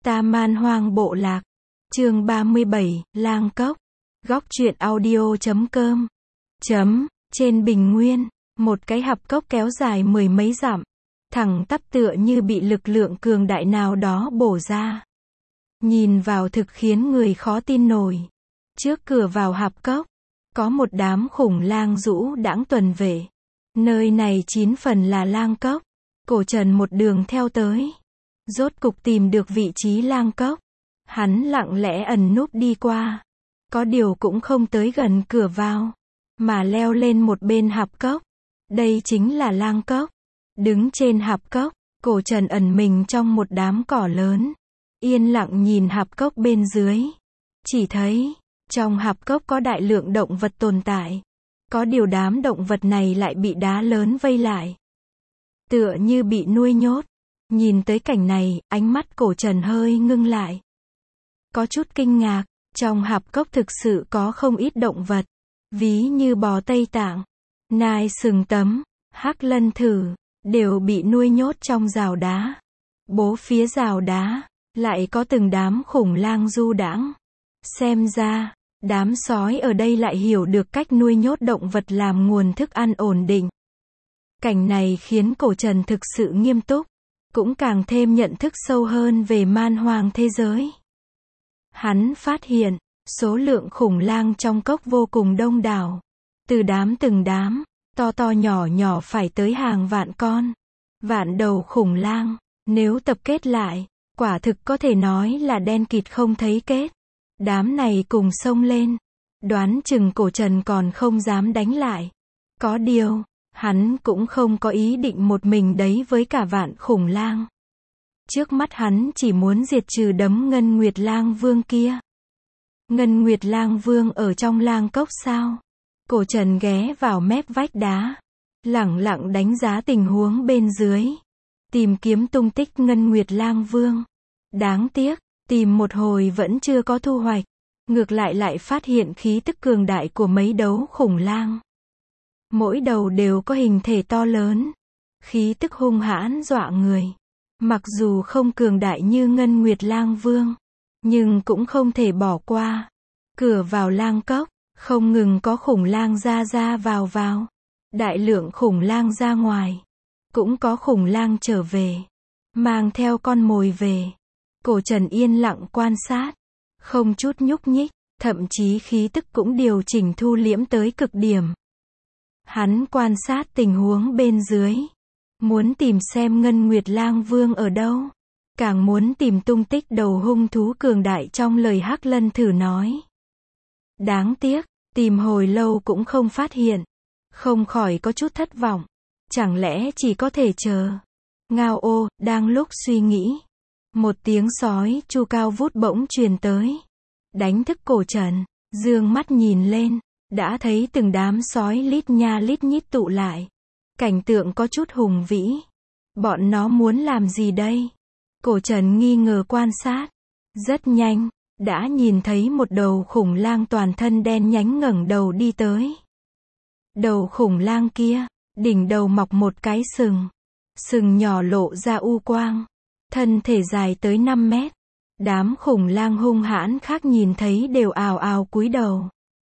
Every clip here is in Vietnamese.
Ta Man Hoang Bộ Lạc. Chương 37, Lang Cốc. Góc truyện audio.com. Trên bình nguyên, một cái hạp cốc kéo dài mười mấy dặm, thẳng tắp tựa như bị lực lượng cường đại nào đó bổ ra. Nhìn vào thực khiến người khó tin nổi. Trước cửa vào hạp cốc, có một đám khủng lang dũ đãng tuần vệ. Nơi này 9 phần là lang cốc. Cổ Trần một đường theo tới, rốt cục tìm được vị trí lang cốc. Hắn lặng lẽ ẩn núp đi qua, có điều cũng không tới gần cửa vào, mà leo lên một bên hạp cốc. Đây chính là lang cốc. Đứng trên hạp cốc, Cổ Trần ẩn mình trong một đám cỏ lớn, yên lặng nhìn hạp cốc bên dưới. Chỉ thấy, trong hạp cốc có đại lượng động vật tồn tại. Có điều đám động vật này lại bị đá lớn vây lại, tựa như bị nuôi nhốt. Nhìn tới cảnh này, ánh mắt Cổ Trần hơi ngưng lại. Có chút kinh ngạc, trong hạp cốc thực sự có không ít động vật, ví như bò Tây Tạng, nai sừng tấm, hắc lân thử, đều bị nuôi nhốt trong rào đá. Bố phía rào đá, lại có từng đám khủng lang du đãng. Xem ra, đám sói ở đây lại hiểu được cách nuôi nhốt động vật làm nguồn thức ăn ổn định. Cảnh này khiến Cổ Trần thực sự nghiêm túc, cũng càng thêm nhận thức sâu hơn về man hoang thế giới. Hắn phát hiện, số lượng khủng lang trong cốc vô cùng đông đảo. Từ từng đám, to to nhỏ nhỏ phải tới hàng vạn con. Vạn đầu khủng lang, nếu tập kết lại, quả thực có thể nói là đen kịt không thấy kết. Đám này cùng xông lên, đoán chừng Cổ Trần còn không dám đánh lại. Có điều, hắn cũng không có ý định một mình đấy với cả vạn khủng lang. Trước mắt hắn chỉ muốn diệt trừ đấm Ngân Nguyệt Lang Vương kia. Ngân Nguyệt Lang Vương ở trong lang cốc sao? Cổ Trần ghé vào mép vách đá, lẳng lặng đánh giá tình huống bên dưới, tìm kiếm tung tích Ngân Nguyệt Lang Vương. Đáng tiếc, tìm một hồi vẫn chưa có thu hoạch, ngược lại phát hiện khí tức cường đại của mấy đấu khủng lang. Mỗi đầu đều có hình thể to lớn, khí tức hung hãn dọa người. Mặc dù không cường đại như Ngân Nguyệt Lang Vương, nhưng cũng không thể bỏ qua. Cửa vào lang cốc, không ngừng có khủng lang ra vào. Đại lượng khủng lang ra ngoài, cũng có khủng lang trở về, mang theo con mồi về. Cổ Trần yên lặng quan sát, không chút nhúc nhích, thậm chí khí tức cũng điều chỉnh thu liễm tới cực điểm. Hắn quan sát tình huống bên dưới, muốn tìm xem Ngân Nguyệt Lang Vương ở đâu, càng muốn tìm tung tích đầu hung thú cường đại trong lời hắc lân thử nói. Đáng tiếc, tìm hồi lâu cũng không phát hiện, không khỏi có chút thất vọng. Chẳng lẽ chỉ có thể chờ? Ngao ô, đang lúc suy nghĩ, một tiếng sói chu cao vút bỗng truyền tới, đánh thức Cổ Trần. Dương mắt nhìn lên, đã thấy từng đám sói lít nha lít nhít tụ lại. Cảnh tượng có chút hùng vĩ. Bọn nó muốn làm gì đây? Cổ Trần nghi ngờ quan sát. Rất nhanh, đã nhìn thấy một đầu khủng lang toàn thân đen nhánh ngẩng đầu đi tới. Đầu khủng lang kia, đỉnh đầu mọc một cái sừng. Sừng nhỏ lộ ra u quang. Thân thể dài tới 5 mét. Đám khủng lang hung hãn khác nhìn thấy đều ào ào cúi đầu.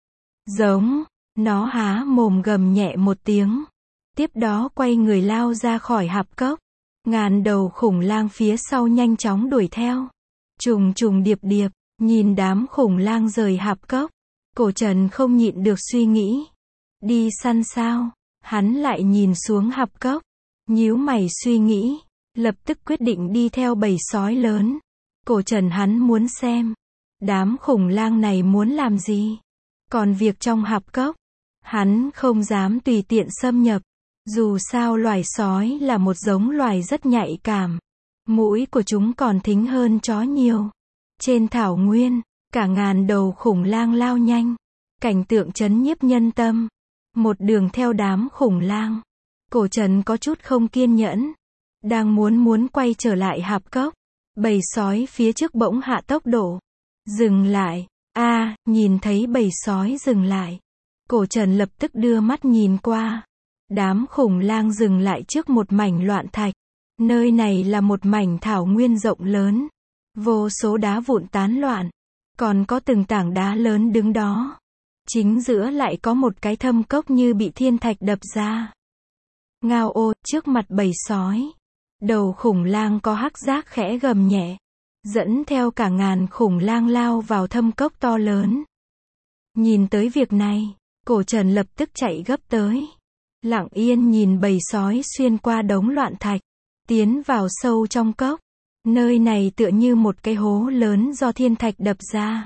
Giống, nó há mồm gầm nhẹ một tiếng. Tiếp đó quay người lao ra khỏi hạp cốc. Ngàn đầu khủng lang phía sau nhanh chóng đuổi theo. Trùng điệp, nhìn đám khủng lang rời hạp cốc. Cổ Trần không nhịn được suy nghĩ. Đi săn sao? Hắn lại nhìn xuống hạp cốc, nhíu mày suy nghĩ, lập tức quyết định đi theo bầy sói lớn. Cổ Trần hắn muốn xem, đám khủng lang này muốn làm gì? Còn việc trong hạp cốc, hắn không dám tùy tiện xâm nhập. Dù sao loài sói là một giống loài rất nhạy cảm. Mũi của chúng còn thính hơn chó nhiều. Trên thảo nguyên, cả ngàn đầu khủng lang lao nhanh. Cảnh tượng chấn nhiếp nhân tâm. Một đường theo đám khủng lang. Cổ Trần có chút không kiên nhẫn. Đang muốn quay trở lại hạp cốc. Bầy sói phía trước bỗng hạ tốc độ. Dừng lại. Nhìn thấy bầy sói dừng lại. Cổ Trần lập tức đưa mắt nhìn qua. Đám khủng lang dừng lại trước một mảnh loạn thạch. Nơi này là một mảnh thảo nguyên rộng lớn. Vô số đá vụn tán loạn, còn có từng tảng đá lớn đứng đó. Chính giữa lại có một cái thâm cốc như bị thiên thạch đập ra. Ngao ô, trước mặt bầy sói. Đầu khủng lang có hắc giác khẽ gầm nhẹ, dẫn theo cả ngàn khủng lang lao vào thâm cốc to lớn. Nhìn tới việc này, Cổ Trần lập tức chạy gấp tới. Lặng yên nhìn bầy sói xuyên qua đống loạn thạch, tiến vào sâu trong cốc. Nơi này tựa như một cái hố lớn do thiên thạch đập ra.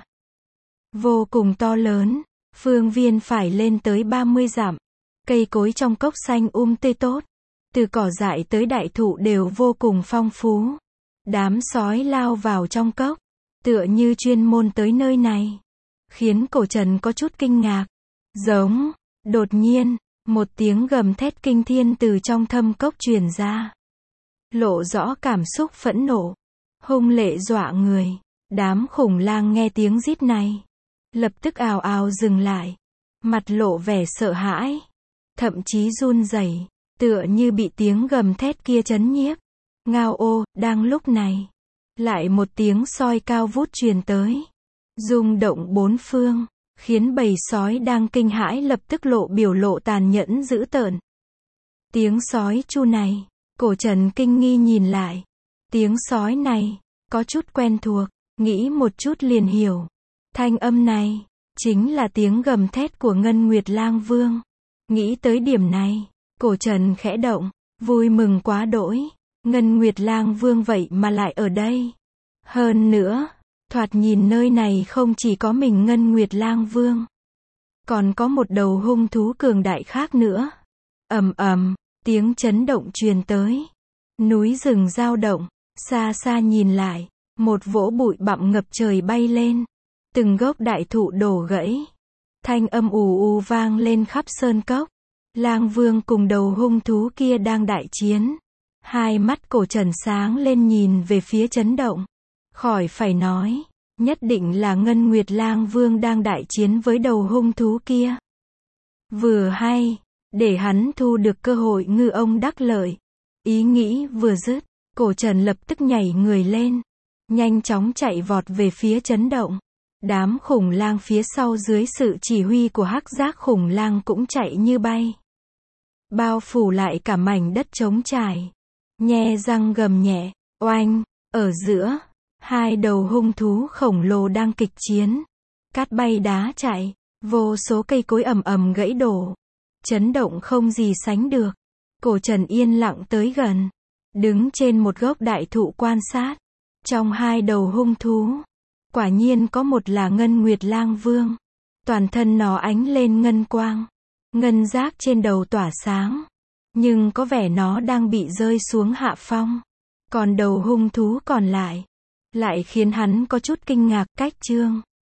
Vô cùng to lớn, phương viên phải lên tới 30 dặm. Cây cối trong cốc xanh tươi tốt. Từ cỏ dại tới đại thụ đều vô cùng phong phú. Đám sói lao vào trong cốc, tựa như chuyên môn tới nơi này. Khiến Cổ Trần có chút kinh ngạc. Giống, đột nhiên, một tiếng gầm thét kinh thiên từ trong thâm cốc truyền ra. Lộ rõ cảm xúc phẫn nộ, hung lệ dọa người. Đám khủng lang nghe tiếng rít này, lập tức ào ào dừng lại. Mặt lộ vẻ sợ hãi, thậm chí run rẩy, tựa như bị tiếng gầm thét kia chấn nhiếp. Ngao ô, đang lúc này, lại một tiếng soi cao vút truyền tới, rung động bốn phương, khiến bầy sói đang kinh hãi lập tức lộ biểu lộ tàn nhẫn dữ tợn. Tiếng sói chu này, Cổ Trần kinh nghi nhìn lại. Tiếng sói này, có chút quen thuộc, nghĩ một chút liền hiểu. Thanh âm này, chính là tiếng gầm thét của Ngân Nguyệt Lang Vương. Nghĩ tới điểm này, Cổ Trần khẽ động, vui mừng quá đỗi. Ngân Nguyệt Lang Vương vậy mà lại ở đây. Hơn nữa, thoạt nhìn nơi này không chỉ có mình Ngân Nguyệt Lang Vương, còn có một đầu hung thú cường đại khác nữa. Ầm ầm, tiếng chấn động truyền tới. Núi rừng dao động, xa xa nhìn lại, một vỗ bụi bặm ngập trời bay lên. Từng gốc đại thụ đổ gãy. Thanh âm ù ù vang lên khắp sơn cốc. Lang Vương cùng đầu hung thú kia đang đại chiến. Hai mắt Cổ Trần sáng lên nhìn về phía chấn động. Khỏi phải nói, nhất định là Ngân Nguyệt Lang Vương đang đại chiến với đầu hung thú kia. Vừa hay, để hắn thu được cơ hội ngư ông đắc lợi. Ý nghĩ vừa dứt, Cổ Trần lập tức nhảy người lên, nhanh chóng chạy vọt về phía chấn động. Đám khủng lang phía sau dưới sự chỉ huy của hắc giác khủng lang cũng chạy như bay, bao phủ lại cả mảnh đất trống trải. Nhe răng gầm nhẹ, oanh, ở giữa, hai đầu hung thú khổng lồ đang kịch chiến. Cát bay đá chạy, vô số cây cối ầm ầm gãy đổ. Chấn động không gì sánh được. Cổ Trần yên lặng tới gần, đứng trên một gốc đại thụ quan sát. Trong hai đầu hung thú, quả nhiên có một là Ngân Nguyệt Lang Vương. Toàn thân nó ánh lên ngân quang, ngân giác trên đầu tỏa sáng. Nhưng có vẻ nó đang bị rơi xuống hạ phong. Còn đầu hung thú còn lại, lại khiến hắn có chút kinh ngạc. Cách chương